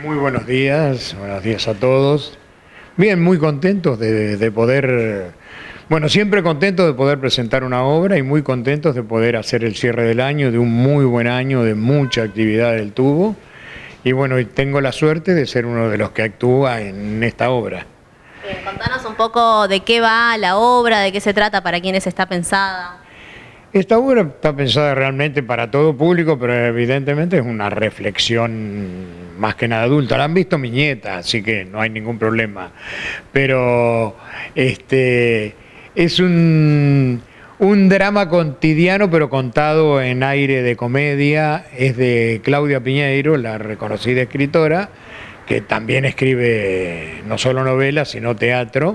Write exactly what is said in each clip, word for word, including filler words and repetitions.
Muy buenos días, buenos días a todos. Bien, muy contentos de, de poder, bueno, siempre contentos de poder presentar una obra y muy contentos de poder hacer el cierre del año, de un muy buen año, de mucha actividad del tubo. Y bueno, y tengo la suerte de ser uno de los que actúa en esta obra. Bien, contanos un poco de qué va la obra, de qué se trata, para quiénes está pensada. Esta obra está pensada realmente para todo público, pero evidentemente es una reflexión más que nada adulta. La han visto mi nieta, así que no hay ningún problema. Pero este es un, un drama cotidiano, pero contado en aire de comedia. Es de Claudia Piñeiro, la reconocida escritora, que también escribe no solo novelas, sino teatro.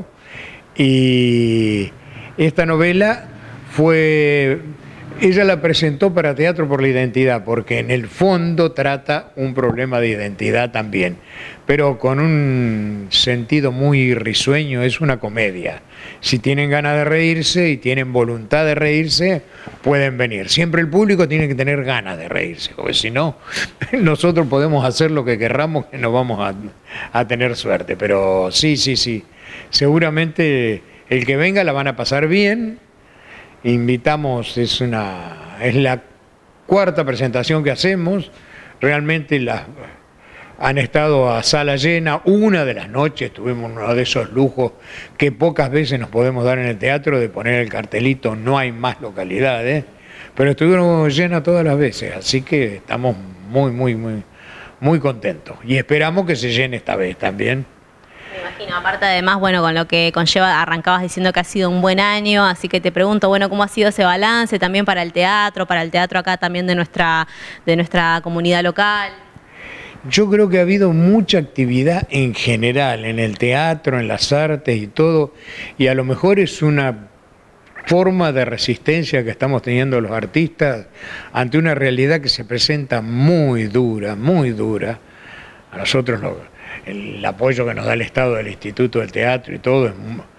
Y esta novela fue, ella la presentó para Teatro por la Identidad, porque en el fondo trata un problema de identidad también, pero con un sentido muy risueño, es una comedia. Si tienen ganas de reírse y tienen voluntad de reírse, pueden venir. Siempre el público tiene que tener ganas de reírse, porque si no, nosotros podemos hacer lo que querramos, que no vamos a, a tener suerte. Pero sí, sí, sí, seguramente el que venga la van a pasar bien. Invitamos, es una es la cuarta presentación que hacemos, realmente las han estado a sala llena. Una de las noches tuvimos uno de esos lujos que pocas veces nos podemos dar en el teatro, de poner el cartelito "no hay más localidades", pero estuvieron llenas todas las veces, así que estamos muy, muy, muy, muy contentos y esperamos que se llene esta vez también. Me imagino, aparte además, bueno, con lo que conlleva, arrancabas diciendo que ha sido un buen año, así que te pregunto, bueno, ¿cómo ha sido ese balance también para el teatro, para el teatro acá también de nuestra, de nuestra comunidad local? Yo creo que ha habido mucha actividad en general, en el teatro, en las artes y todo, y a lo mejor es una forma de resistencia que estamos teniendo los artistas ante una realidad que se presenta muy dura, muy dura. A nosotros nos... el apoyo que nos da el Estado del Instituto del Teatro y todo,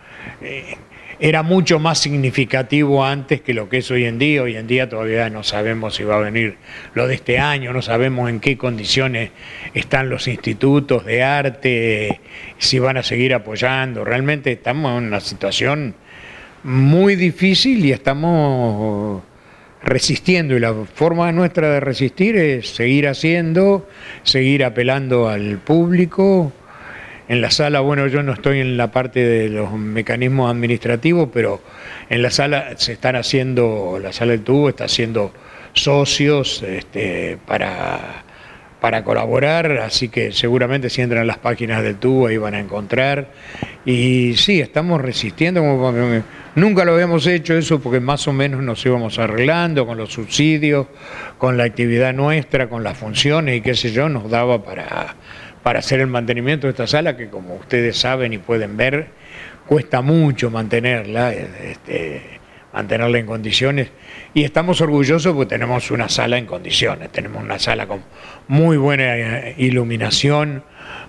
eh, era mucho más significativo antes que lo que es hoy en día. Hoy en día todavía no sabemos si va a venir lo de este año, no sabemos en qué condiciones están los institutos de arte, si van a seguir apoyando. Realmente estamos en una situación muy difícil y estamos resistiendo, y la forma nuestra de resistir es seguir haciendo, seguir apelando al público. En la sala, bueno, yo no estoy en la parte de los mecanismos administrativos, pero en la sala se están haciendo, la sala del tubo está haciendo socios este, para, para colaborar, así que seguramente si entran a las páginas del tubo ahí van a encontrar. Y sí, estamos resistiendo, como nunca lo habíamos hecho eso, porque más o menos nos íbamos arreglando con los subsidios, con la actividad nuestra, con las funciones y qué sé yo, nos daba para, para hacer el mantenimiento de esta sala, que como ustedes saben y pueden ver, cuesta mucho mantenerla, este, mantenerla en condiciones, y estamos orgullosos porque tenemos una sala en condiciones, tenemos una sala con muy buena iluminación,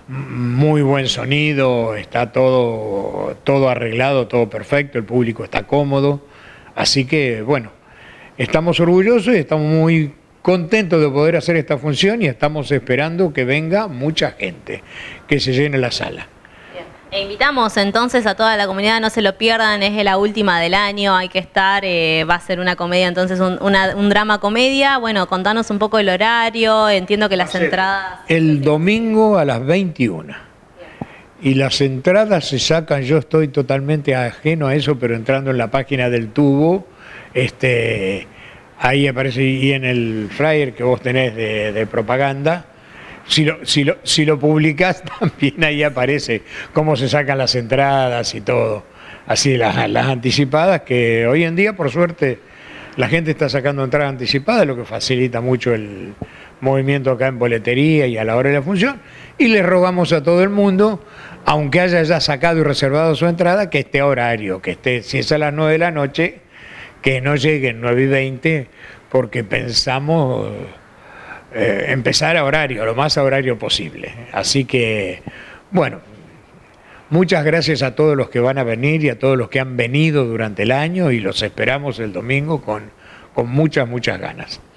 muy buen sonido, está todo, todo arreglado, todo perfecto, el público está cómodo, así que bueno, estamos orgullosos y estamos muy contentos de poder hacer esta función y estamos esperando que venga mucha gente, que se llene la sala. E invitamos entonces a toda la comunidad, no se lo pierdan, es la última del año, hay que estar, eh, va a ser una comedia, entonces un, una, un drama comedia. Bueno, contanos un poco el horario, entiendo que las entradas... El domingo a las veintiuna. Y las entradas se sacan, yo estoy totalmente ajeno a eso, pero entrando en la página del tubo, este, ahí aparece, y en el flyer que vos tenés de, de propaganda, Si lo, si, lo, si lo publicás también ahí aparece cómo se sacan las entradas y todo, así las, las anticipadas, que hoy en día por suerte la gente está sacando entradas anticipadas, lo que facilita mucho el movimiento acá en boletería y a la hora de la función, y les rogamos a todo el mundo, aunque haya ya sacado y reservado su entrada, que esté a horario, que esté, si es a las nueve de la noche, que no lleguen nueve y veinte, porque pensamos... Eh, empezar a horario, lo más a horario posible. Así que, bueno, muchas gracias a todos los que van a venir y a todos los que han venido durante el año, y los esperamos el domingo con, con muchas, muchas ganas.